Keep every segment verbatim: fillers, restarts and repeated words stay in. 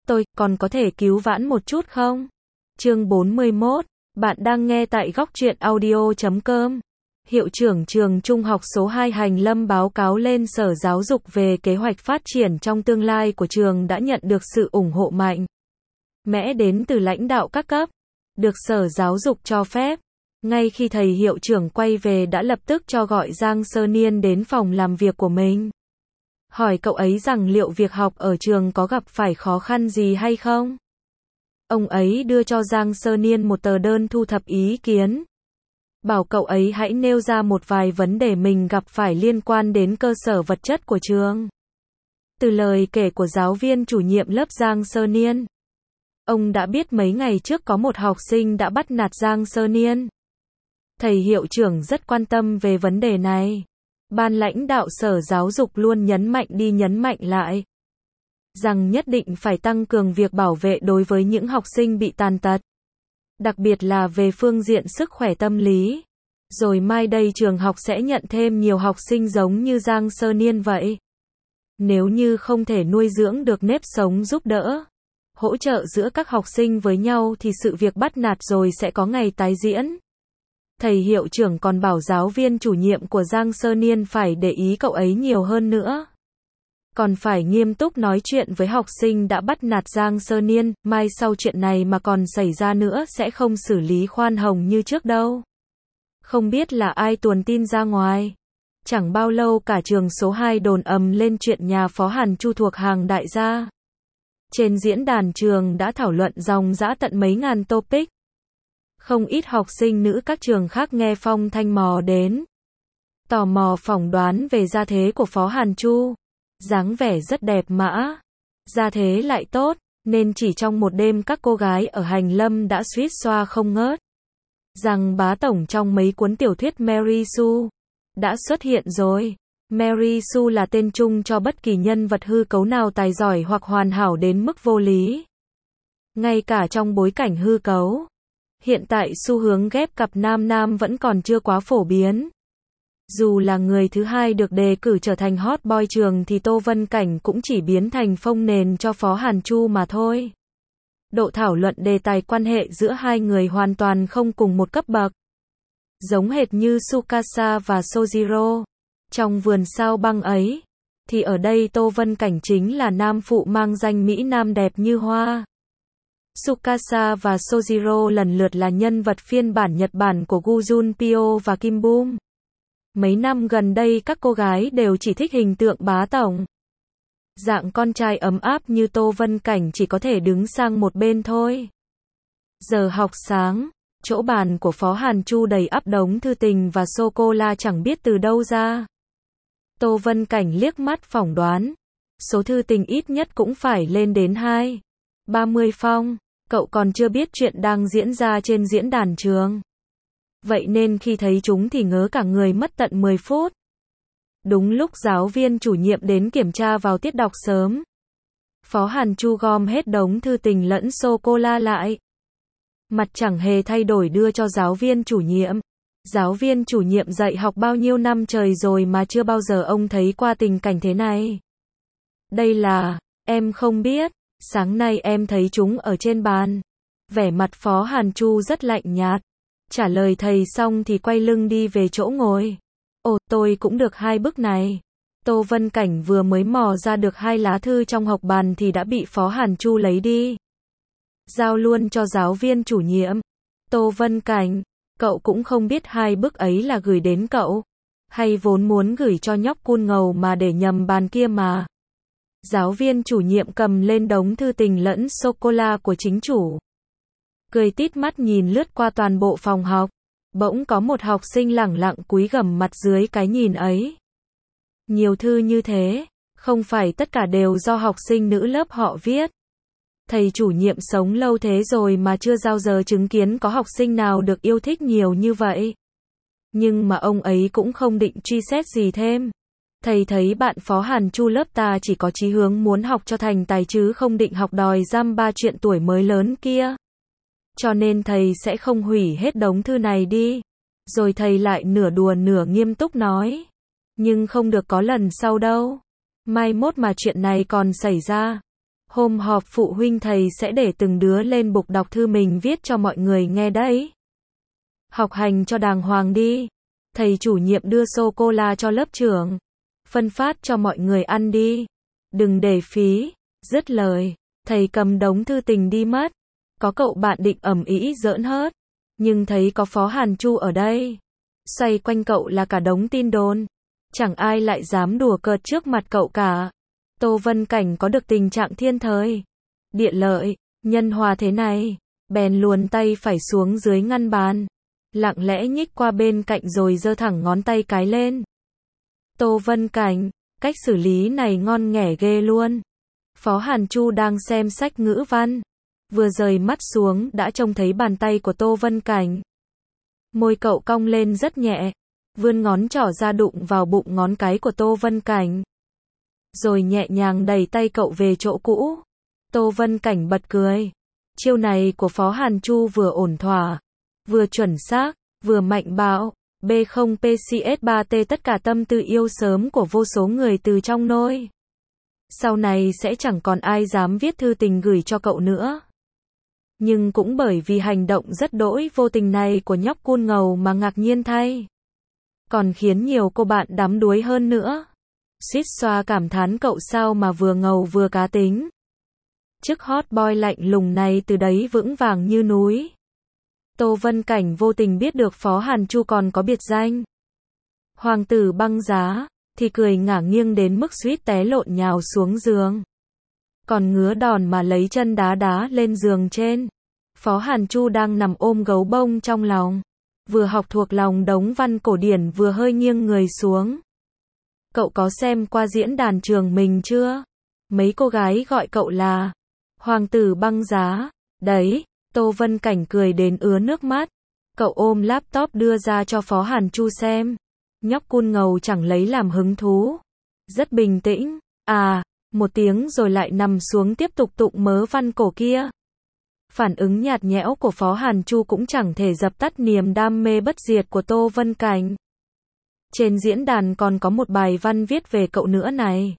Tôi, còn có thể cứu vãn một chút không? Chương bốn mươi mốt, bạn đang nghe tại góc truyện audio chấm com. Hiệu trưởng trường trung học số hai Hành Lâm báo cáo lên Sở Giáo dục về kế hoạch phát triển trong tương lai của trường đã nhận được sự ủng hộ mạnh mẽ đến từ lãnh đạo các cấp, được Sở Giáo dục cho phép. Ngay khi thầy hiệu trưởng quay về đã lập tức cho gọi Giang Sơ Niên đến phòng làm việc của mình. Hỏi cậu ấy rằng liệu việc học ở trường có gặp phải khó khăn gì hay không? Ông ấy đưa cho Giang Sơ Niên một tờ đơn thu thập ý kiến. Bảo cậu ấy hãy nêu ra một vài vấn đề mình gặp phải liên quan đến cơ sở vật chất của trường. Từ lời kể của giáo viên chủ nhiệm lớp Giang Sơ Niên, ông đã biết mấy ngày trước có một học sinh đã bắt nạt Giang Sơ Niên. Thầy hiệu trưởng rất quan tâm về vấn đề này. Ban lãnh đạo Sở Giáo dục luôn nhấn mạnh đi nhấn mạnh lại rằng nhất định phải tăng cường việc bảo vệ đối với những học sinh bị tàn tật, đặc biệt là về phương diện sức khỏe tâm lý. Rồi mai đây trường học sẽ nhận thêm nhiều học sinh giống như Giang Sơ Niên vậy. Nếu như không thể nuôi dưỡng được nếp sống giúp đỡ, hỗ trợ giữa các học sinh với nhau thì sự việc bắt nạt rồi sẽ có ngày tái diễn. Thầy hiệu trưởng còn bảo giáo viên chủ nhiệm của Giang Sơ Niên phải để ý cậu ấy nhiều hơn nữa. Còn phải nghiêm túc nói chuyện với học sinh đã bắt nạt Giang Sơ Niên, mai sau chuyện này mà còn xảy ra nữa sẽ không xử lý khoan hồng như trước đâu. Không biết là ai tuồn tin ra ngoài. Chẳng bao lâu cả trường số hai đồn ầm lên chuyện nhà phó Hàn Chu thuộc hàng đại gia. Trên diễn đàn trường đã thảo luận dòng dã tận mấy ngàn topic. Không ít học sinh nữ các trường khác nghe phong thanh mò đến. Tò mò phỏng đoán về gia thế của phó Hàn Chu. Dáng vẻ rất đẹp mã. Gia thế lại tốt, nên chỉ trong một đêm các cô gái ở Hành Lâm đã suýt xoa không ngớt. Rằng bá tổng trong mấy cuốn tiểu thuyết Mary Sue đã xuất hiện rồi. Mary Sue là tên chung cho bất kỳ nhân vật hư cấu nào tài giỏi hoặc hoàn hảo đến mức vô lý. Ngay cả trong bối cảnh hư cấu, hiện tại xu hướng ghép cặp nam-nam vẫn còn chưa quá phổ biến. Dù là người thứ hai được đề cử trở thành hot boy trường thì Tô Vân Cảnh cũng chỉ biến thành phông nền cho phó Hàn Chu mà thôi. Độ thảo luận đề tài quan hệ giữa hai người hoàn toàn không cùng một cấp bậc. Giống hệt như Tsukasa và Sojiro. Trong vườn sao băng ấy, thì ở đây Tô Vân Cảnh chính là nam phụ mang danh Mỹ Nam đẹp như hoa. Tsukasa và Sojiro lần lượt là nhân vật phiên bản Nhật Bản của Gu Junpyo và Kim Bum. Mấy năm gần đây các cô gái đều chỉ thích hình tượng bá tổng. Dạng con trai ấm áp như Tô Vân Cảnh chỉ có thể đứng sang một bên thôi. Giờ học sáng, chỗ bàn của phó Hàn Chu đầy ắp đống thư tình và sô-cô-la chẳng biết từ đâu ra. Tô Vân Cảnh liếc mắt phỏng đoán, số thư tình ít nhất cũng phải lên đến hai, ba mươi phong. Cậu còn chưa biết chuyện đang diễn ra trên diễn đàn trường. Vậy nên khi thấy chúng thì ngớ cả người mất tận mười phút. Đúng lúc giáo viên chủ nhiệm đến kiểm tra vào tiết đọc sớm. Phó Hàn Chu gom hết đống thư tình lẫn sô-cô-la lại. Mặt chẳng hề thay đổi đưa cho giáo viên chủ nhiệm. Giáo viên chủ nhiệm dạy học bao nhiêu năm trời rồi mà chưa bao giờ ông thấy qua tình cảnh thế này. Đây là, em không biết, sáng nay em thấy chúng ở trên bàn. Vẻ mặt phó Hàn Chu rất lạnh nhạt. Trả lời thầy xong thì quay lưng đi về chỗ ngồi. Ồ, tôi cũng được hai bức này. Tô Vân Cảnh vừa mới mò ra được hai lá thư trong học bàn thì đã bị phó Hàn Chu lấy đi. Giao luôn cho giáo viên chủ nhiệm. Tô Vân Cảnh, cậu cũng không biết hai bức ấy là gửi đến cậu, hay vốn muốn gửi cho nhóc cun ngầu mà để nhầm bàn kia mà. Giáo viên chủ nhiệm cầm lên đống thư tình lẫn sô-cô-la của chính chủ. Cười tít mắt nhìn lướt qua toàn bộ phòng học. Bỗng có một học sinh lẳng lặng cúi gằm mặt dưới cái nhìn ấy. Nhiều thư như thế, không phải tất cả đều do học sinh nữ lớp họ viết. Thầy chủ nhiệm sống lâu thế rồi mà chưa bao giờ chứng kiến có học sinh nào được yêu thích nhiều như vậy. Nhưng mà ông ấy cũng không định truy xét gì thêm. Thầy thấy bạn phó Hàn Chu lớp ta chỉ có chí hướng muốn học cho thành tài chứ không định học đòi giam ba chuyện tuổi mới lớn kia. Cho nên thầy sẽ không hủy hết đống thư này đi. Rồi thầy lại nửa đùa nửa nghiêm túc nói. Nhưng không được có lần sau đâu. Mai mốt mà chuyện này còn xảy ra. Hôm họp phụ huynh thầy sẽ để từng đứa lên bục đọc thư mình viết cho mọi người nghe đấy. Học hành cho đàng hoàng đi. Thầy chủ nhiệm đưa sô-cô-la cho lớp trưởng. Phân phát cho mọi người ăn đi. Đừng để phí. Dứt lời, thầy cầm đống thư tình đi mất. Có cậu bạn định ầm ĩ giỡn hớt. Nhưng thấy có Phó Hàn Chu ở đây. Xoay quanh cậu là cả đống tin đồn. Chẳng ai lại dám đùa cợt trước mặt cậu cả. Tô Vân Cảnh có được tình trạng thiên thời, địa lợi, nhân hòa thế này. Bèn luồn tay phải xuống dưới ngăn bàn. Lặng lẽ nhích qua bên cạnh rồi giơ thẳng ngón tay cái lên. Tô Vân Cảnh, cách xử lý này ngon nghẻ ghê luôn. Phó Hàn Chu đang xem sách ngữ văn. Vừa rời mắt xuống đã trông thấy bàn tay của Tô Vân Cảnh. Môi cậu cong lên rất nhẹ. Vươn ngón trỏ ra đụng vào bụng ngón cái của Tô Vân Cảnh. Rồi nhẹ nhàng đẩy tay cậu về chỗ cũ. Tô Vân Cảnh bật cười. Chiêu này của Phó Hàn Chu vừa ổn thỏa, vừa chuẩn xác, vừa mạnh bạo. B không P C S ba T tất cả tâm tư yêu sớm của vô số người từ trong nôi. Sau này sẽ chẳng còn ai dám viết thư tình gửi cho cậu nữa. Nhưng cũng bởi vì hành động rất đỗi vô tình này của nhóc cun ngầu mà ngạc nhiên thay. Còn khiến nhiều cô bạn đắm đuối hơn nữa. Suýt xoa cảm thán cậu sao mà vừa ngầu vừa cá tính. Chức hot boy lạnh lùng này từ đấy vững vàng như núi. Tô Vân Cảnh vô tình biết được Phó Hàn Chu còn có biệt danh Hoàng tử băng giá, thì cười ngả nghiêng đến mức suýt té lộn nhào xuống giường. Còn ngứa đòn mà lấy chân đá đá lên giường trên. Phó Hàn Chu đang nằm ôm gấu bông trong lòng. Vừa học thuộc lòng đống văn cổ điển vừa hơi nghiêng người xuống. Cậu có xem qua diễn đàn trường mình chưa? Mấy cô gái gọi cậu là Hoàng tử băng giá. Đấy, Tô Vân Cảnh cười đến ứa nước mắt. Cậu ôm laptop đưa ra cho Phó Hàn Chu xem. Nhóc cun ngầu chẳng lấy làm hứng thú. Rất bình tĩnh. À, một tiếng rồi lại nằm xuống tiếp tục tụng mớ văn cổ kia. Phản ứng nhạt nhẽo của Phó Hàn Chu cũng chẳng thể dập tắt niềm đam mê bất diệt của Tô Vân Cảnh. Trên diễn đàn còn có một bài văn viết về cậu nữa này.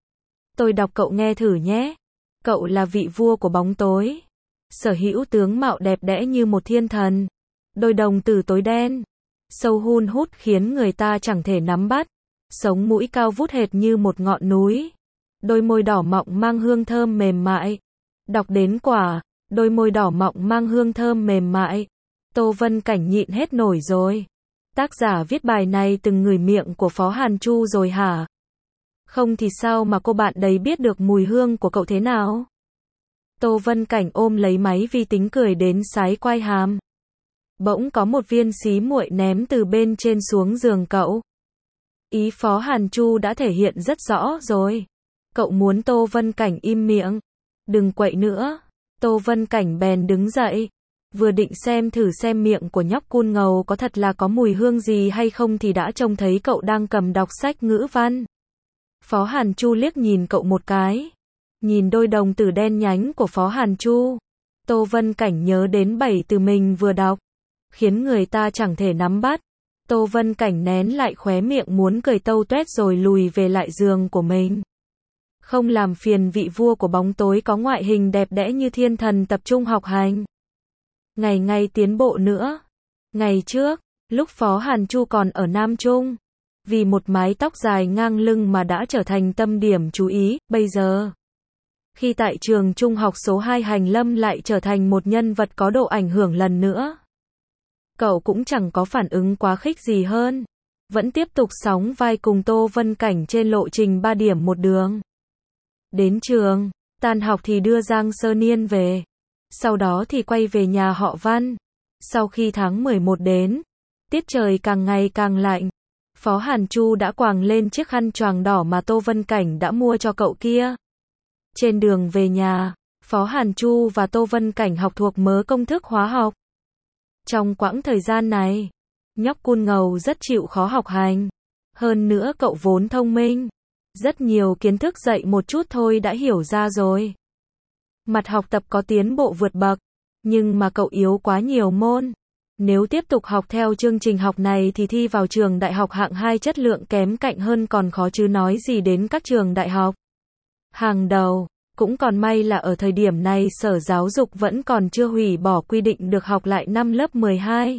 Tôi đọc cậu nghe thử nhé. Cậu là vị vua của bóng tối. Sở hữu tướng mạo đẹp đẽ như một thiên thần. Đôi đồng tử tối đen. Sâu hun hút khiến người ta chẳng thể nắm bắt. Sống mũi cao vút hệt như một ngọn núi. Đôi môi đỏ mọng mang hương thơm mềm mại. Đọc đến quả. Đôi môi đỏ mọng mang hương thơm mềm mại. Tô Vân Cảnh nhịn hết nổi rồi. Tác giả viết bài này từng ngửi miệng của Phó Hàn Chu rồi hả? Không thì sao mà cô bạn đấy biết được mùi hương của cậu thế nào? Tô Vân Cảnh ôm lấy máy vi tính cười đến sái quai hàm. Bỗng có một viên xí muội ném từ bên trên xuống giường cậu. Ý Phó Hàn Chu đã thể hiện rất rõ rồi. Cậu muốn Tô Vân Cảnh im miệng. Đừng quậy nữa. Tô Vân Cảnh bèn đứng dậy. Vừa định xem thử xem miệng của nhóc cun ngầu có thật là có mùi hương gì hay không thì đã trông thấy cậu đang cầm đọc sách ngữ văn. Phó Hàn Chu liếc nhìn cậu một cái. Nhìn đôi đồng tử đen nhánh của Phó Hàn Chu. Tô Vân Cảnh nhớ đến bảy từ mình vừa đọc. Khiến người ta chẳng thể nắm bắt. Tô Vân Cảnh nén lại khóe miệng muốn cười tâu tuét rồi lùi về lại giường của mình. Không làm phiền vị vua của bóng tối có ngoại hình đẹp đẽ như thiên thần tập trung học hành. Ngày ngày tiến bộ nữa. Ngày trước, lúc Phó Hàn Chu còn ở Nam Trung, vì một mái tóc dài ngang lưng mà đã trở thành tâm điểm chú ý, bây giờ, khi tại trường trung học số hai Hành Lâm lại trở thành một nhân vật có độ ảnh hưởng lần nữa. Cậu cũng chẳng có phản ứng quá khích gì hơn, vẫn tiếp tục sóng vai cùng Tô Vân Cảnh trên lộ trình ba điểm một đường. Đến trường, tan học thì đưa Giang Sơ Niên về. Sau đó thì quay về nhà họ Văn. Sau khi tháng mười một đến, tiết trời càng ngày càng lạnh. Phó Hàn Chu đã quàng lên chiếc khăn choàng đỏ mà Tô Vân Cảnh đã mua cho cậu kia. Trên đường về nhà, Phó Hàn Chu và Tô Vân Cảnh học thuộc mớ công thức hóa học. Trong quãng thời gian này, nhóc cun ngầu rất chịu khó học hành. Hơn nữa cậu vốn thông minh. Rất nhiều kiến thức dạy một chút thôi đã hiểu ra rồi. Mặt học tập có tiến bộ vượt bậc, nhưng mà cậu yếu quá nhiều môn. Nếu tiếp tục học theo chương trình học này thì thi vào trường đại học hạng hai chất lượng kém cạnh hơn còn khó chứ nói gì đến các trường đại học hàng đầu. Cũng còn may là ở thời điểm này Sở Giáo dục vẫn còn chưa hủy bỏ quy định được học lại năm lớp mười hai.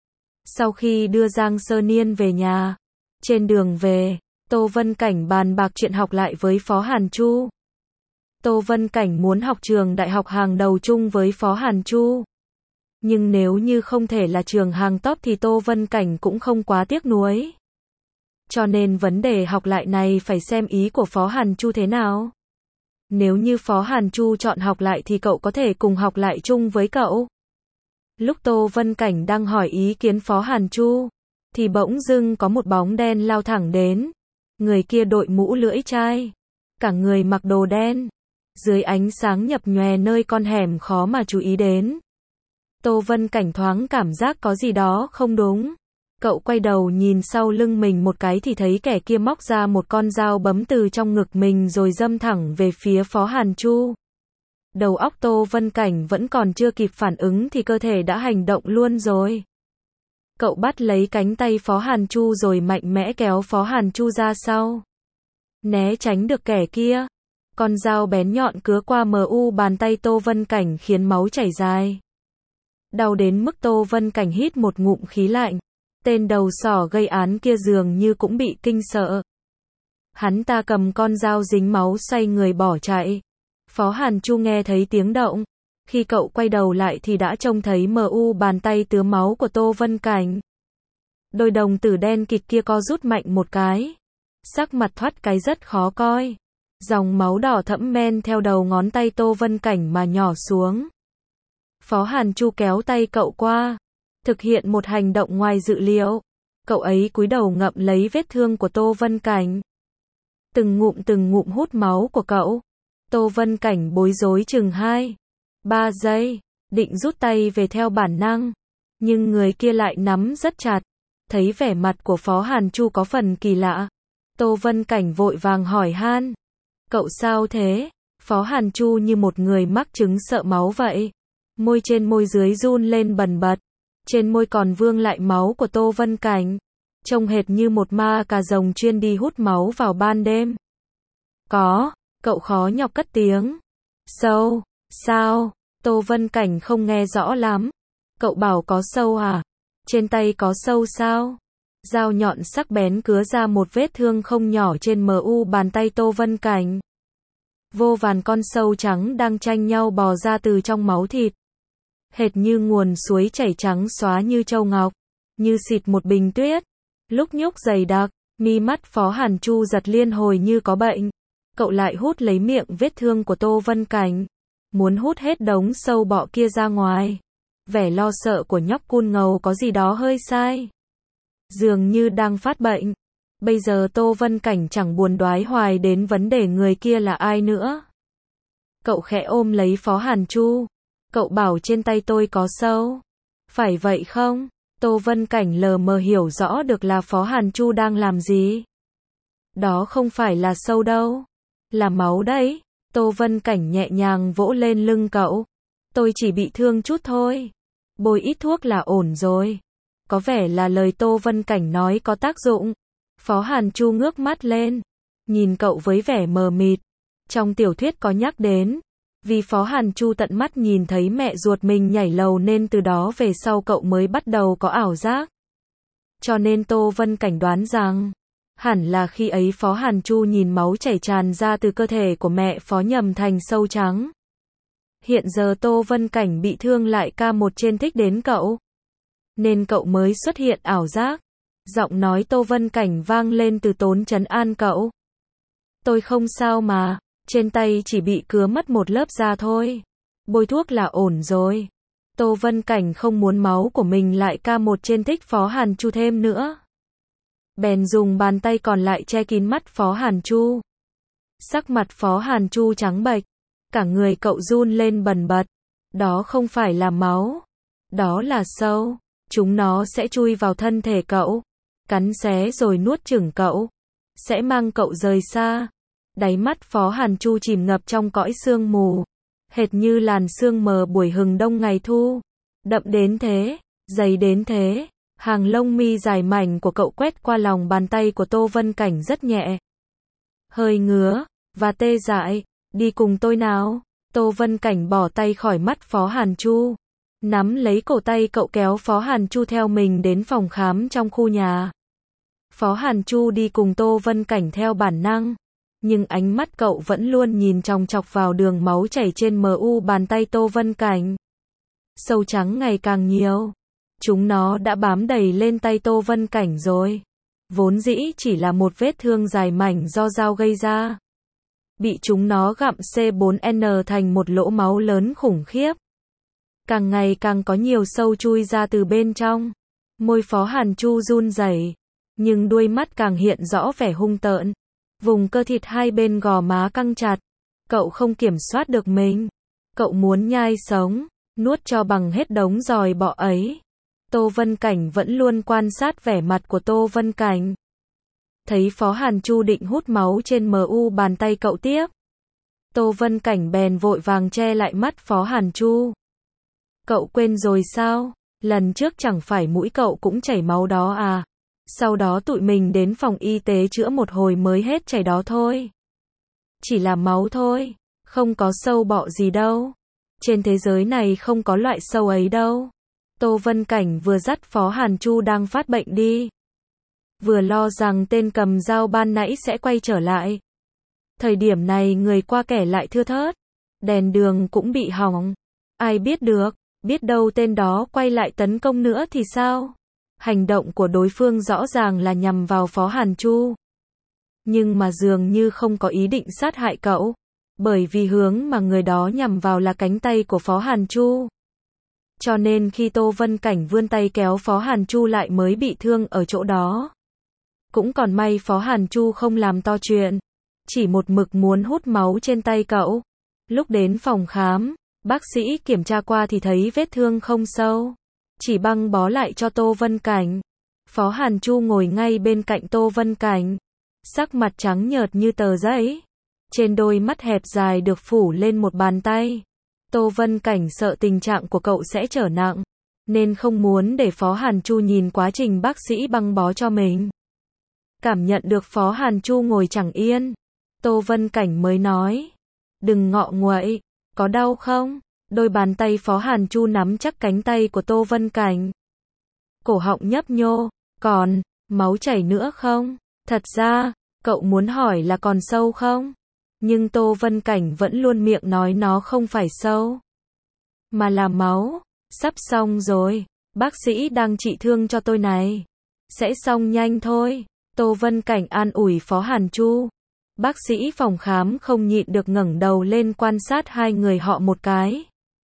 Sau khi đưa Giang Sơ Niên về nhà, trên đường về, Tô Vân Cảnh bàn bạc chuyện học lại với Phó Hàn Chu. Tô Vân Cảnh muốn học trường đại học hàng đầu chung với Phó Hàn Chu. Nhưng nếu như không thể là trường hàng top thì Tô Vân Cảnh cũng không quá tiếc nuối. Cho nên vấn đề học lại này phải xem ý của Phó Hàn Chu thế nào. Nếu như Phó Hàn Chu chọn học lại thì cậu có thể cùng học lại chung với cậu. Lúc Tô Vân Cảnh đang hỏi ý kiến Phó Hàn Chu, thì bỗng dưng có một bóng đen lao thẳng đến. Người kia đội mũ lưỡi chai, cả người mặc đồ đen, dưới ánh sáng nhập nhòe nơi con hẻm khó mà chú ý đến. Tô Vân Cảnh thoáng cảm giác có gì đó không đúng. Cậu quay đầu nhìn sau lưng mình một cái thì thấy kẻ kia móc ra một con dao bấm từ trong ngực mình rồi đâm thẳng về phía Phó Hàn Chu. Đầu óc Tô Vân Cảnh vẫn còn chưa kịp phản ứng thì cơ thể đã hành động luôn rồi. Cậu bắt lấy cánh tay Phó Hàn Chu rồi mạnh mẽ kéo Phó Hàn Chu ra sau. Né tránh được kẻ kia. Con dao bén nhọn cứa qua mờ u bàn tay Tô Vân Cảnh khiến máu chảy dài. Đau đến mức Tô Vân Cảnh hít một ngụm khí lạnh. Tên đầu sỏ gây án kia dường như cũng bị kinh sợ. Hắn ta cầm con dao dính máu xoay người bỏ chạy. Phó Hàn Chu nghe thấy tiếng động. Khi cậu quay đầu lại thì đã trông thấy mờ u bàn tay tứa máu của Tô Vân Cảnh. Đôi đồng tử đen kịt kia co rút mạnh một cái. Sắc mặt thoát cái rất khó coi. Dòng máu đỏ thẫm men theo đầu ngón tay Tô Vân Cảnh mà nhỏ xuống. Phó Hàn Chu kéo tay cậu qua. Thực hiện một hành động ngoài dự liệu. Cậu ấy cúi đầu ngậm lấy vết thương của Tô Vân Cảnh. Từng ngụm từng ngụm hút máu của cậu. Tô Vân Cảnh bối rối chừng hai, ba giây, định rút tay về theo bản năng. Nhưng người kia lại nắm rất chặt. Thấy vẻ mặt của Phó Hàn Chu có phần kỳ lạ. Tô Vân Cảnh vội vàng hỏi han. Cậu sao thế? Phó Hàn Chu như một người mắc chứng sợ máu vậy. Môi trên môi dưới run lên bần bật. Trên môi còn vương lại máu của Tô Vân Cảnh. Trông hệt như một ma cà rồng chuyên đi hút máu vào ban đêm. Có, cậu khó nhọc cất tiếng. Sâu, sao? Tô Vân Cảnh không nghe rõ lắm. Cậu bảo có sâu à? Trên tay có sâu sao? Dao nhọn sắc bén cứa ra một vết thương không nhỏ trên mờ u bàn tay Tô Vân Cảnh. Vô vàn con sâu trắng đang tranh nhau bò ra từ trong máu thịt. Hệt như nguồn suối chảy trắng xóa như châu ngọc, như xịt một bình tuyết. Lúc nhúc dày đặc, mi mắt Phó Hàn Chu giật liên hồi như có bệnh. Cậu lại hút lấy miệng vết thương của Tô Vân Cảnh, muốn hút hết đống sâu bọ kia ra ngoài. Vẻ lo sợ của nhóc cun ngầu có gì đó hơi sai. Dường như đang phát bệnh. Bây giờ Tô Vân Cảnh chẳng buồn đoái hoài đến vấn đề người kia là ai nữa. Cậu khẽ ôm lấy Phó Hàn Chu. Cậu bảo trên tay tôi có sâu. Phải vậy không? Tô Vân Cảnh lờ mờ hiểu rõ được là Phó Hàn Chu đang làm gì. Đó không phải là sâu đâu. Là máu đấy. Tô Vân Cảnh nhẹ nhàng vỗ lên lưng cậu. Tôi chỉ bị thương chút thôi. Bôi ít thuốc là ổn rồi. Có vẻ là lời Tô Vân Cảnh nói có tác dụng. Phó Hàn Chu ngước mắt lên. Nhìn cậu với vẻ mờ mịt. Trong tiểu thuyết có nhắc đến. Vì Phó Hàn Chu tận mắt nhìn thấy mẹ ruột mình nhảy lầu nên từ đó về sau cậu mới bắt đầu có ảo giác. Cho nên Tô Vân Cảnh đoán rằng, hẳn là khi ấy Phó Hàn Chu nhìn máu chảy tràn ra từ cơ thể của mẹ Phó nhầm thành sâu trắng. Hiện giờ Tô Vân Cảnh bị thương lại ca một trên thích đến cậu. Nên cậu mới xuất hiện ảo giác. Giọng nói Tô Vân Cảnh vang lên từ tốn trấn an cậu. Tôi không sao mà. Trên tay chỉ bị cứa mất một lớp da thôi. Bôi thuốc là ổn rồi. Tô Vân Cảnh không muốn máu của mình lại ca một trên thích Phó Hàn Chu thêm nữa. Bèn dùng bàn tay còn lại che kín mắt Phó Hàn Chu. Sắc mặt Phó Hàn Chu trắng bệch. Cả người cậu run lên bần bật. Đó không phải là máu. Đó là sâu. Chúng nó sẽ chui vào thân thể cậu. Cắn xé rồi nuốt chửng cậu. Sẽ mang cậu rời xa. Đáy mắt Phó Hàn Chu chìm ngập trong cõi sương mù. Hệt như làn sương mờ buổi hừng đông ngày thu. Đậm đến thế, dày đến thế. Hàng lông mi dài mảnh của cậu quét qua lòng bàn tay của Tô Vân Cảnh rất nhẹ. Hơi ngứa, và tê dại. Đi cùng tôi nào. Tô Vân Cảnh bỏ tay khỏi mắt Phó Hàn Chu. Nắm lấy cổ tay cậu kéo Phó Hàn Chu theo mình đến phòng khám trong khu nhà. Phó Hàn Chu đi cùng Tô Vân Cảnh theo bản năng. Nhưng ánh mắt cậu vẫn luôn nhìn chòng chọc vào đường máu chảy trên mu bàn tay Tô Vân Cảnh. Sâu trắng ngày càng nhiều. Chúng nó đã bám đầy lên tay Tô Vân Cảnh rồi. Vốn dĩ chỉ là một vết thương dài mảnh do dao gây ra. Bị chúng nó gặm C bốn N thành một lỗ máu lớn khủng khiếp. Càng ngày càng có nhiều sâu chui ra từ bên trong. Môi Phó Hàn Chu run rẩy, nhưng đuôi mắt càng hiện rõ vẻ hung tợn. Vùng cơ thịt hai bên gò má căng chặt. Cậu không kiểm soát được mình. Cậu muốn nhai sống, nuốt cho bằng hết đống giòi bọ ấy. Tô Vân Cảnh vẫn luôn quan sát vẻ mặt của Tô Vân Cảnh. Thấy Phó Hàn Chu định hút máu trên mu bàn tay cậu tiếp. Tô Vân Cảnh bèn vội vàng che lại mắt Phó Hàn Chu. Cậu quên rồi sao? Lần trước chẳng phải mũi cậu cũng chảy máu đó à? Sau đó tụi mình đến phòng y tế chữa một hồi mới hết chảy đó thôi. Chỉ là máu thôi, không có sâu bọ gì đâu. Trên thế giới này không có loại sâu ấy đâu. Tô Vân Cảnh vừa dắt Phó Hàn Chu đang phát bệnh đi. Vừa lo rằng tên cầm dao ban nãy sẽ quay trở lại. Thời điểm này người qua kẻ lại thưa thớt. Đèn đường cũng bị hỏng. Ai biết được, biết đâu tên đó quay lại tấn công nữa thì sao? Hành động của đối phương rõ ràng là nhằm vào Phó Hàn Chu. Nhưng mà dường như không có ý định sát hại cậu. Bởi vì hướng mà người đó nhằm vào là cánh tay của Phó Hàn Chu. Cho nên khi Tô Vân Cảnh vươn tay kéo Phó Hàn Chu lại mới bị thương ở chỗ đó. Cũng còn may Phó Hàn Chu không làm to chuyện. Chỉ một mực muốn hút máu trên tay cậu. Lúc đến phòng khám, bác sĩ kiểm tra qua thì thấy vết thương không sâu. Chỉ băng bó lại cho Tô Vân Cảnh. Phó Hàn Chu ngồi ngay bên cạnh Tô Vân Cảnh. Sắc mặt trắng nhợt như tờ giấy. Trên đôi mắt hẹp dài được phủ lên một bàn tay. Tô Vân Cảnh sợ tình trạng của cậu sẽ trở nặng. Nên không muốn để Phó Hàn Chu nhìn quá trình bác sĩ băng bó cho mình. Cảm nhận được Phó Hàn Chu ngồi chẳng yên. Tô Vân Cảnh mới nói. Đừng ngọ nguậy. Có đau không? Đôi bàn tay Phó Hàn Chu nắm chắc cánh tay của Tô Vân Cảnh. Cổ họng nhấp nhô. Còn, máu chảy nữa không? Thật ra, cậu muốn hỏi là còn sâu không? Nhưng Tô Vân Cảnh vẫn luôn miệng nói nó không phải sâu. Mà là máu. Sắp xong rồi. Bác sĩ đang trị thương cho tôi này. Sẽ xong nhanh thôi. Tô Vân Cảnh an ủi Phó Hàn Chu. Bác sĩ phòng khám không nhịn được ngẩng đầu lên quan sát hai người họ một cái.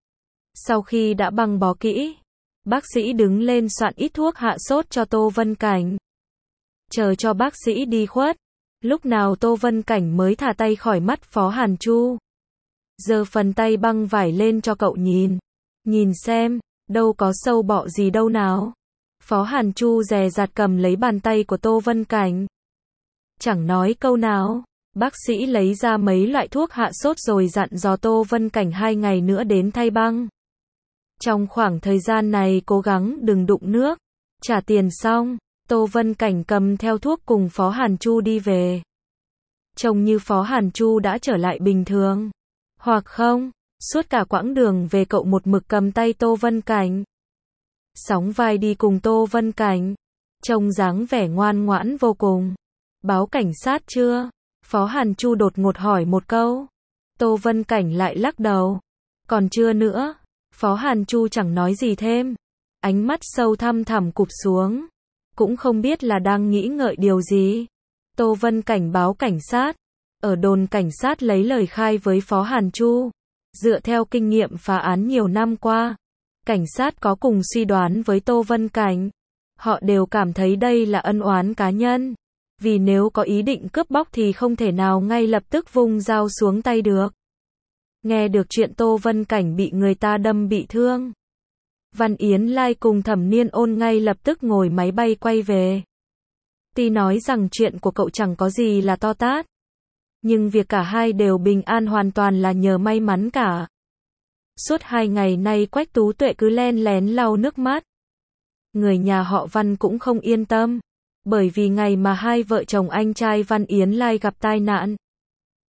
Sau khi đã băng bó kỹ, bác sĩ đứng lên soạn ít thuốc hạ sốt cho Tô Vân Cảnh. Chờ cho bác sĩ đi khuất, lúc nào Tô Vân Cảnh mới thả tay khỏi mắt Phó Hàn Chu. Giơ phần tay băng vải lên cho cậu nhìn. Nhìn xem, đâu có sâu bọ gì đâu nào. Phó Hàn Chu dè dặt cầm lấy bàn tay của Tô Vân Cảnh. Chẳng nói câu nào, bác sĩ lấy ra mấy loại thuốc hạ sốt rồi dặn dò Tô Vân Cảnh hai ngày nữa đến thay băng. Trong khoảng thời gian này cố gắng đừng đụng nước. Trả tiền xong, Tô Vân Cảnh cầm theo thuốc cùng Phó Hàn Chu đi về. Trông như Phó Hàn Chu đã trở lại bình thường. Hoặc không, suốt cả quãng đường về cậu một mực cầm tay Tô Vân Cảnh. Sóng vai đi cùng Tô Vân Cảnh. Trông dáng vẻ ngoan ngoãn vô cùng. Báo cảnh sát chưa? Phó Hàn Chu đột ngột hỏi một câu. Tô Vân Cảnh lại lắc đầu. Còn chưa nữa. Phó Hàn Chu chẳng nói gì thêm. Ánh mắt sâu thăm thẳm cụp xuống. Cũng không biết là đang nghĩ ngợi điều gì. Tô Vân Cảnh báo cảnh sát. Ở đồn cảnh sát lấy lời khai với Phó Hàn Chu. Dựa theo kinh nghiệm phá án nhiều năm qua, cảnh sát có cùng suy đoán với Tô Vân Cảnh. Họ đều cảm thấy đây là ân oán cá nhân. Vì nếu có ý định cướp bóc thì không thể nào ngay lập tức vung dao xuống tay được. Nghe được chuyện Tô Vân Cảnh bị người ta đâm bị thương, Văn Yến Lai cùng Thẩm Niên Ôn ngay lập tức ngồi máy bay quay về. Tuy nói rằng chuyện của cậu chẳng có gì là to tát, nhưng việc cả hai đều bình an hoàn toàn là nhờ may mắn cả. Suốt hai ngày nay Quách Tú Tuệ cứ len lén lau nước mắt. Người nhà họ Văn cũng không yên tâm, bởi vì ngày mà hai vợ chồng anh trai Văn Yến Lai gặp tai nạn,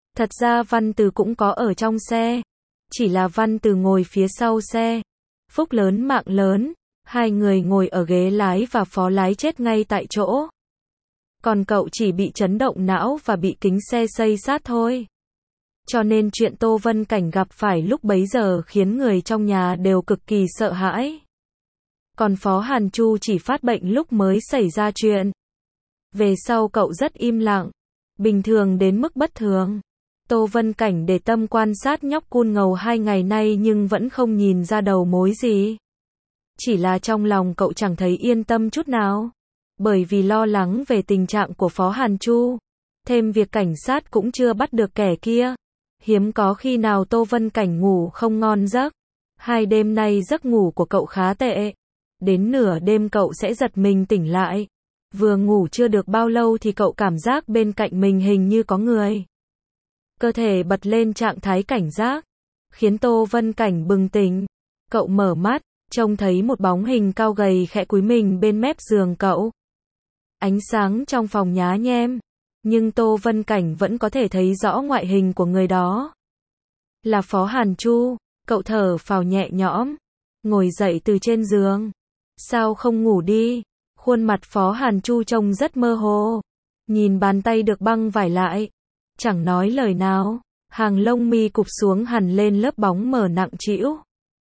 Thật ra Văn Từ cũng có ở trong xe. Chỉ là Văn Từ ngồi phía sau xe. Phúc lớn mạng lớn. Hai người ngồi ở ghế lái và phó lái chết ngay tại chỗ. Còn cậu chỉ bị chấn động não và bị kính xe xây sát thôi. Cho nên chuyện Tô Vân Cảnh gặp phải lúc bấy giờ khiến người trong nhà đều cực kỳ sợ hãi. Còn Phó Hàn Chu chỉ phát bệnh lúc mới xảy ra chuyện. Về sau cậu rất im lặng. Bình thường đến mức bất thường. Tô Vân Cảnh để tâm quan sát nhóc cun ngầu hai ngày nay nhưng vẫn không nhìn ra đầu mối gì. Chỉ là trong lòng cậu chẳng thấy yên tâm chút nào. Bởi vì lo lắng về tình trạng của Phó Hàn Chu. Thêm việc cảnh sát cũng chưa bắt được kẻ kia. Hiếm có khi nào Tô Vân Cảnh ngủ không ngon giấc. Hai đêm nay giấc ngủ của cậu khá tệ. Đến nửa đêm cậu sẽ giật mình tỉnh lại. Vừa ngủ chưa được bao lâu thì cậu cảm giác bên cạnh mình hình như có người. Cơ thể bật lên trạng thái cảnh giác. Khiến Tô Vân Cảnh bừng tỉnh. Cậu mở mắt, trông thấy một bóng hình cao gầy khẽ cúi mình bên mép giường cậu. Ánh sáng trong phòng nhá nhem. Nhưng Tô Vân Cảnh vẫn có thể thấy rõ ngoại hình của người đó. Là Phó Hàn Chu. Cậu thở phào nhẹ nhõm. Ngồi dậy từ trên giường. Sao không ngủ đi? Khuôn mặt Phó Hàn Chu trông rất mơ hồ. Nhìn bàn tay được băng vải lại. Chẳng nói lời nào. Hàng lông mi cụp xuống hẳn lên lớp bóng mờ nặng trĩu.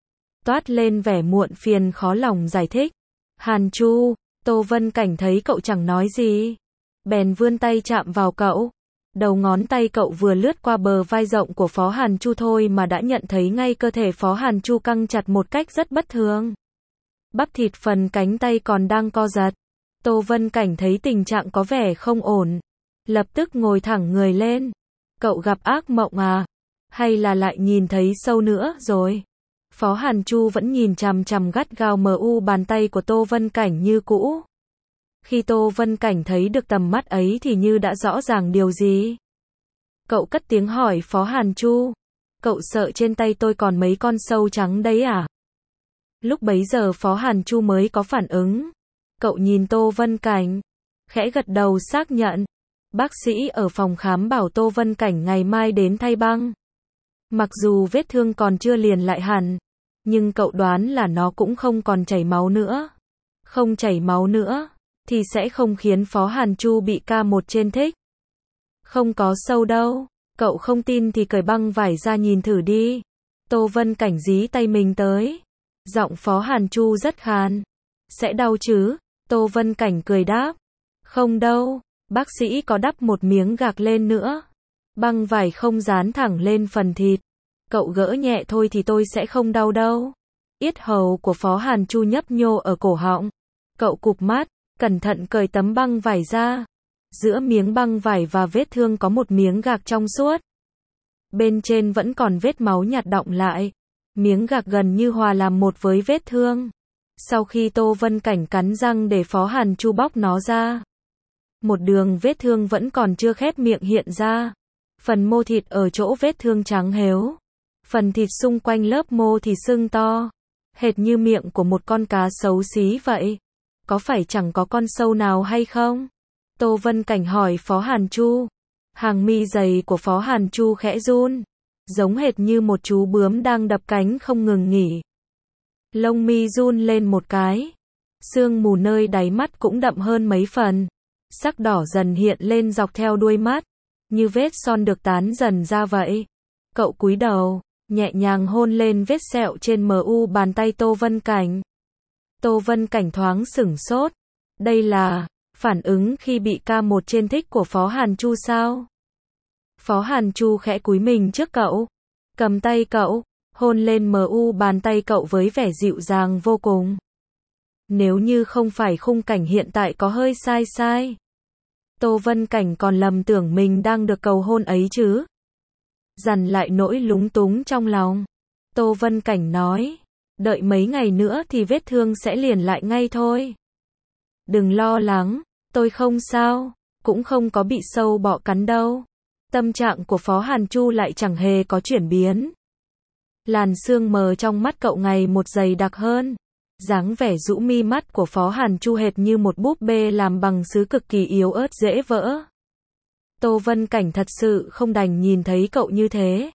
Toát lên vẻ muộn phiền khó lòng giải thích. Hàn Chu. Tô Vân Cảnh thấy cậu chẳng nói gì. Bèn vươn tay chạm vào cậu. Đầu ngón tay cậu vừa lướt qua bờ vai rộng của Phó Hàn Chu thôi mà đã nhận thấy ngay cơ thể Phó Hàn Chu căng chặt một cách rất bất thường. Bắp thịt phần cánh tay còn đang co giật. Tô Vân Cảnh thấy tình trạng có vẻ không ổn. Lập tức ngồi thẳng người lên. Cậu gặp ác mộng à? Hay là lại nhìn thấy sâu nữa rồi? Phó Hàn Chu vẫn nhìn chằm chằm gắt gao mờ u bàn tay của Tô Vân Cảnh như cũ. Khi Tô Vân Cảnh thấy được tầm mắt ấy thì như đã rõ ràng điều gì. Cậu cất tiếng hỏi Phó Hàn Chu. Cậu sợ trên tay tôi còn mấy con sâu trắng đấy à? Lúc bấy giờ Phó Hàn Chu mới có phản ứng. Cậu nhìn Tô Vân Cảnh. Khẽ gật đầu xác nhận. Bác sĩ ở phòng khám bảo Tô Vân Cảnh ngày mai đến thay băng. Mặc dù vết thương còn chưa liền lại hẳn. Nhưng cậu đoán là nó cũng không còn chảy máu nữa. Không chảy máu nữa. Thì sẽ không khiến Phó Hàn Chu bị ca một trên thích. Không có sâu đâu. Cậu không tin thì cởi băng vải ra nhìn thử đi. Tô Vân Cảnh dí tay mình tới. Giọng Phó Hàn Chu rất khàn. Sẽ đau chứ? Tô Vân Cảnh cười đáp. Không đâu. Bác sĩ có đắp một miếng gạc lên nữa. Băng vải không dán thẳng lên phần thịt. Cậu gỡ nhẹ thôi thì tôi sẽ không đau đâu. Yết hầu của Phó Hàn Chu nhấp nhô ở cổ họng. Cậu cụp mắt. Cẩn thận cởi tấm băng vải ra. Giữa miếng băng vải và vết thương có một miếng gạc trong suốt. Bên trên vẫn còn vết máu nhạt đọng lại. Miếng gạc gần như hòa làm một với vết thương. Sau khi Tô Vân Cảnh cắn răng để Phó Hàn Chu bóc nó ra. Một đường vết thương vẫn còn chưa khép miệng hiện ra. Phần mô thịt ở chỗ vết thương trắng héo. Phần thịt xung quanh lớp mô thì sưng to. Hệt như miệng của một con cá xấu xí vậy. Có phải chẳng có con sâu nào hay không? Tô Vân Cảnh hỏi Phó Hàn Chu. Hàng mi dày của Phó Hàn Chu khẽ run. Giống hệt như một chú bướm đang đập cánh không ngừng nghỉ. Lông mi run lên một cái. Sương mù nơi đáy mắt cũng đậm hơn mấy phần. Sắc đỏ dần hiện lên dọc theo đuôi mắt. Như vết son được tán dần ra vậy. Cậu cúi đầu, nhẹ nhàng hôn lên vết sẹo trên mờ u bàn tay Tô Vân Cảnh. Tô Vân Cảnh thoáng sửng sốt. Đây là phản ứng khi bị ca một trên thích của Phó Hàn Chu sao? Phó Hàn Chu khẽ cúi mình trước cậu. Cầm tay cậu, hôn lên mờ u bàn tay cậu với vẻ dịu dàng vô cùng. Nếu như không phải khung cảnh hiện tại có hơi sai sai. Tô Vân Cảnh còn lầm tưởng mình đang được cầu hôn ấy chứ. Dằn lại nỗi lúng túng trong lòng. Tô Vân Cảnh nói. Đợi mấy ngày nữa thì vết thương sẽ liền lại ngay thôi. Đừng lo lắng, tôi không sao, cũng không có bị sâu bọ cắn đâu. Tâm trạng của Phó Hàn Chu lại chẳng hề có chuyển biến. Làn sương mờ trong mắt cậu ngày một dày đặc hơn. Dáng vẻ rũ mi mắt của Phó Hàn Chu hệt như một búp bê làm bằng sứ cực kỳ yếu ớt dễ vỡ. Tô Vân Cảnh thật sự không đành nhìn thấy cậu như thế.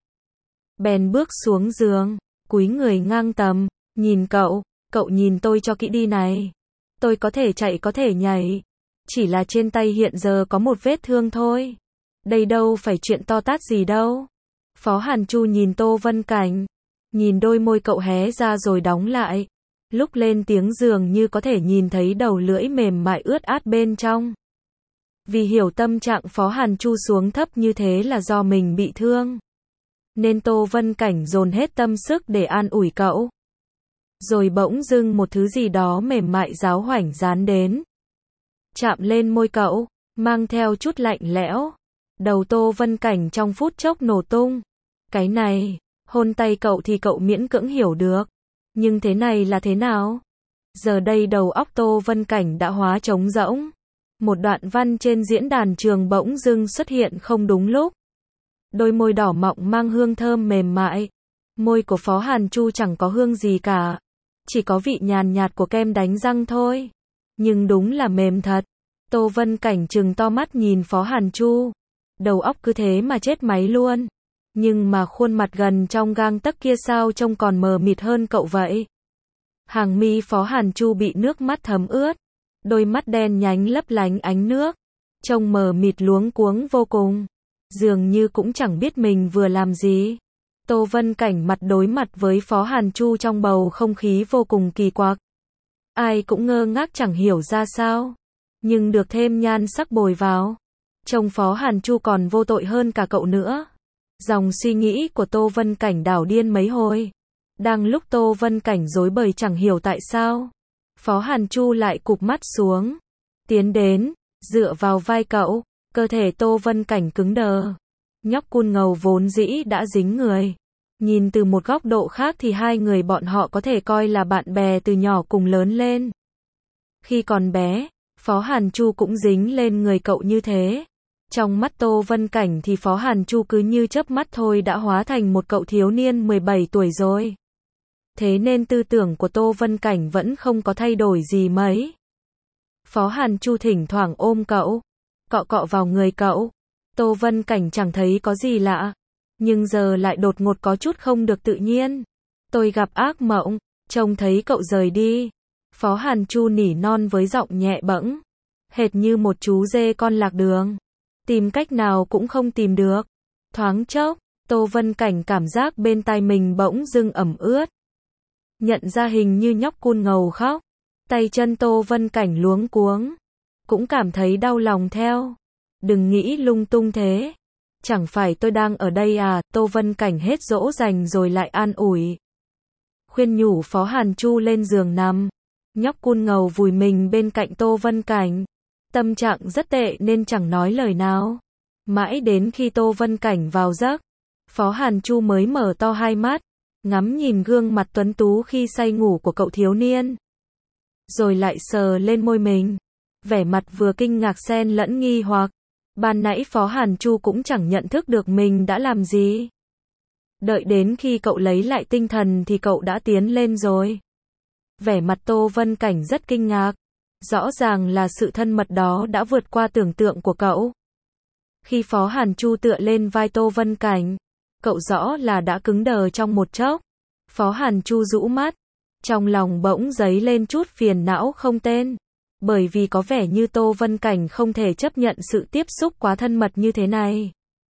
Bèn bước xuống giường, cúi người ngang tầm, nhìn cậu, cậu nhìn tôi cho kỹ đi này. Tôi có thể chạy có thể nhảy. Chỉ là trên tay hiện giờ có một vết thương thôi. Đây đâu phải chuyện to tát gì đâu. Phó Hàn Chu nhìn Tô Vân Cảnh. Nhìn đôi môi cậu hé ra rồi đóng lại. Lúc lên tiếng dường như có thể nhìn thấy đầu lưỡi mềm mại ướt át bên trong. Vì hiểu tâm trạng Phó Hàn Chu xuống thấp như thế là do mình bị thương. Nên Tô Vân Cảnh dồn hết tâm sức để an ủi cậu. Rồi bỗng dưng một thứ gì đó mềm mại giáo hoảnh dán đến. Chạm lên môi cậu, mang theo chút lạnh lẽo. Đầu Tô Vân Cảnh trong phút chốc nổ tung. Cái này, hôn tay cậu thì cậu miễn cưỡng hiểu được. Nhưng thế này là thế nào? Giờ đây đầu óc Tô Vân Cảnh đã hóa trống rỗng. Một đoạn văn trên diễn đàn trường bỗng dưng xuất hiện không đúng lúc. Đôi môi đỏ mọng mang hương thơm mềm mại. Môi của Phó Hàn Chu chẳng có hương gì cả. Chỉ có vị nhàn nhạt của kem đánh răng thôi. Nhưng đúng là mềm thật. Tô Vân Cảnh trừng to mắt nhìn Phó Hàn Chu. Đầu óc cứ thế mà chết máy luôn. Nhưng mà khuôn mặt gần trong gang tấc kia sao trông còn mờ mịt hơn cậu vậy? Hàng mi Phó Hàn Chu bị nước mắt thấm ướt. Đôi mắt đen nhánh lấp lánh ánh nước. Trông mờ mịt luống cuống vô cùng. Dường như cũng chẳng biết mình vừa làm gì. Tô Vân Cảnh mặt đối mặt với Phó Hàn Chu trong bầu không khí vô cùng kỳ quặc. Ai cũng ngơ ngác chẳng hiểu ra sao. Nhưng được thêm nhan sắc bồi vào. Trông Phó Hàn Chu còn vô tội hơn cả cậu nữa. Dòng suy nghĩ của Tô Vân Cảnh đảo điên mấy hồi. Đang lúc Tô Vân Cảnh rối bời chẳng hiểu tại sao. Phó Hàn Chu lại cụp mắt xuống. Tiến đến, dựa vào vai cậu. Cơ thể Tô Vân Cảnh cứng đờ. Nhóc cun ngầu vốn dĩ đã dính người. Nhìn từ một góc độ khác thì hai người bọn họ có thể coi là bạn bè từ nhỏ cùng lớn lên. Khi còn bé, Phó Hàn Chu cũng dính lên người cậu như thế. Trong mắt Tô Vân Cảnh thì Phó Hàn Chu cứ như chớp mắt thôi đã hóa thành một cậu thiếu niên mười bảy tuổi rồi. Thế nên tư tưởng của Tô Vân Cảnh vẫn không có thay đổi gì mấy. Phó Hàn Chu thỉnh thoảng ôm cậu, cọ cọ vào người cậu. Tô Vân Cảnh chẳng thấy có gì lạ. Nhưng giờ lại đột ngột có chút không được tự nhiên. Tôi gặp ác mộng, trông thấy cậu rời đi. Phó Hàn Chu nỉ non với giọng nhẹ bẫng. Hệt như một chú dê con lạc đường. Tìm cách nào cũng không tìm được. Thoáng chốc, Tô Vân Cảnh cảm giác bên tai mình bỗng dưng ẩm ướt. Nhận ra hình như nhóc cun ngầu khóc. Tay chân Tô Vân Cảnh luống cuống. Cũng cảm thấy đau lòng theo. Đừng nghĩ lung tung thế. Chẳng phải tôi đang ở đây à? Tô Vân Cảnh hết dỗ dành rồi lại an ủi. Khuyên nhủ Phó Hàn Chu lên giường nằm. Nhóc cun ngầu vùi mình bên cạnh Tô Vân Cảnh. Tâm trạng rất tệ nên chẳng nói lời nào. Mãi đến khi Tô Vân Cảnh vào giấc, Phó Hàn Chu mới mở to hai mắt, ngắm nhìn gương mặt tuấn tú khi say ngủ của cậu thiếu niên. Rồi lại sờ lên môi mình. Vẻ mặt vừa kinh ngạc xen lẫn nghi hoặc. Ban nãy Phó Hàn Chu cũng chẳng nhận thức được mình đã làm gì. Đợi đến khi cậu lấy lại tinh thần thì cậu đã tiến lên rồi. Vẻ mặt Tô Vân Cảnh rất kinh ngạc. Rõ ràng là sự thân mật đó đã vượt qua tưởng tượng của cậu. Khi Phó Hàn Chu tựa lên vai Tô Vân Cảnh, cậu rõ là đã cứng đờ trong một chốc. Phó Hàn Chu rũ mắt. Trong lòng bỗng dấy lên chút phiền não không tên. Bởi vì có vẻ như Tô Vân Cảnh không thể chấp nhận sự tiếp xúc quá thân mật như thế này.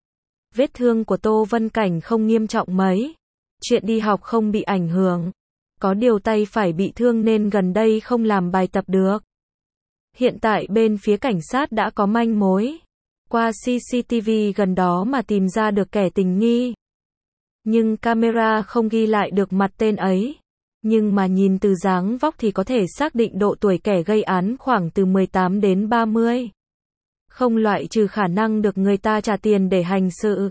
Vết thương của Tô Vân Cảnh không nghiêm trọng mấy. Chuyện đi học không bị ảnh hưởng. Có điều tay phải bị thương nên gần đây không làm bài tập được. Hiện tại bên phía cảnh sát đã có manh mối. Qua xê xê tê vê gần đó mà tìm ra được kẻ tình nghi. Nhưng camera không ghi lại được mặt tên ấy. Nhưng mà nhìn từ dáng vóc thì có thể xác định độ tuổi kẻ gây án khoảng từ mười tám đến ba mươi. Không loại trừ khả năng được người ta trả tiền để hành sự.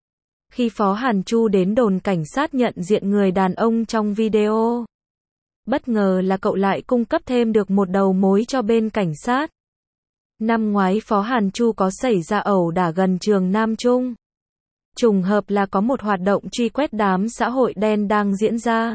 Khi Phó Hàn Chu đến đồn cảnh sát nhận diện người đàn ông trong video, bất ngờ là cậu lại cung cấp thêm được một đầu mối cho bên cảnh sát. Năm ngoái Phó Hàn Chu có xảy ra ẩu đả gần trường Nam Trung. Trùng hợp là có một hoạt động truy quét đám xã hội đen đang diễn ra.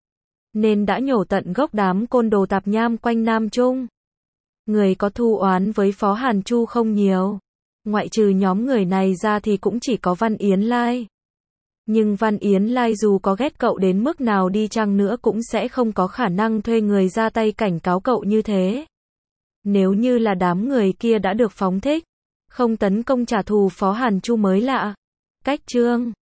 Nên đã nhổ tận gốc đám côn đồ tạp nham quanh Nam Trung. Người có thù oán với Phó Hàn Chu không nhiều. Ngoại trừ nhóm người này ra thì cũng chỉ có Văn Yến Lai. Nhưng Văn Yến Lai dù có ghét cậu đến mức nào đi chăng nữa cũng sẽ không có khả năng thuê người ra tay cảnh cáo cậu như thế. Nếu như là đám người kia đã được phóng thích, không tấn công trả thù Phó Hàn Chu mới lạ. Cách chương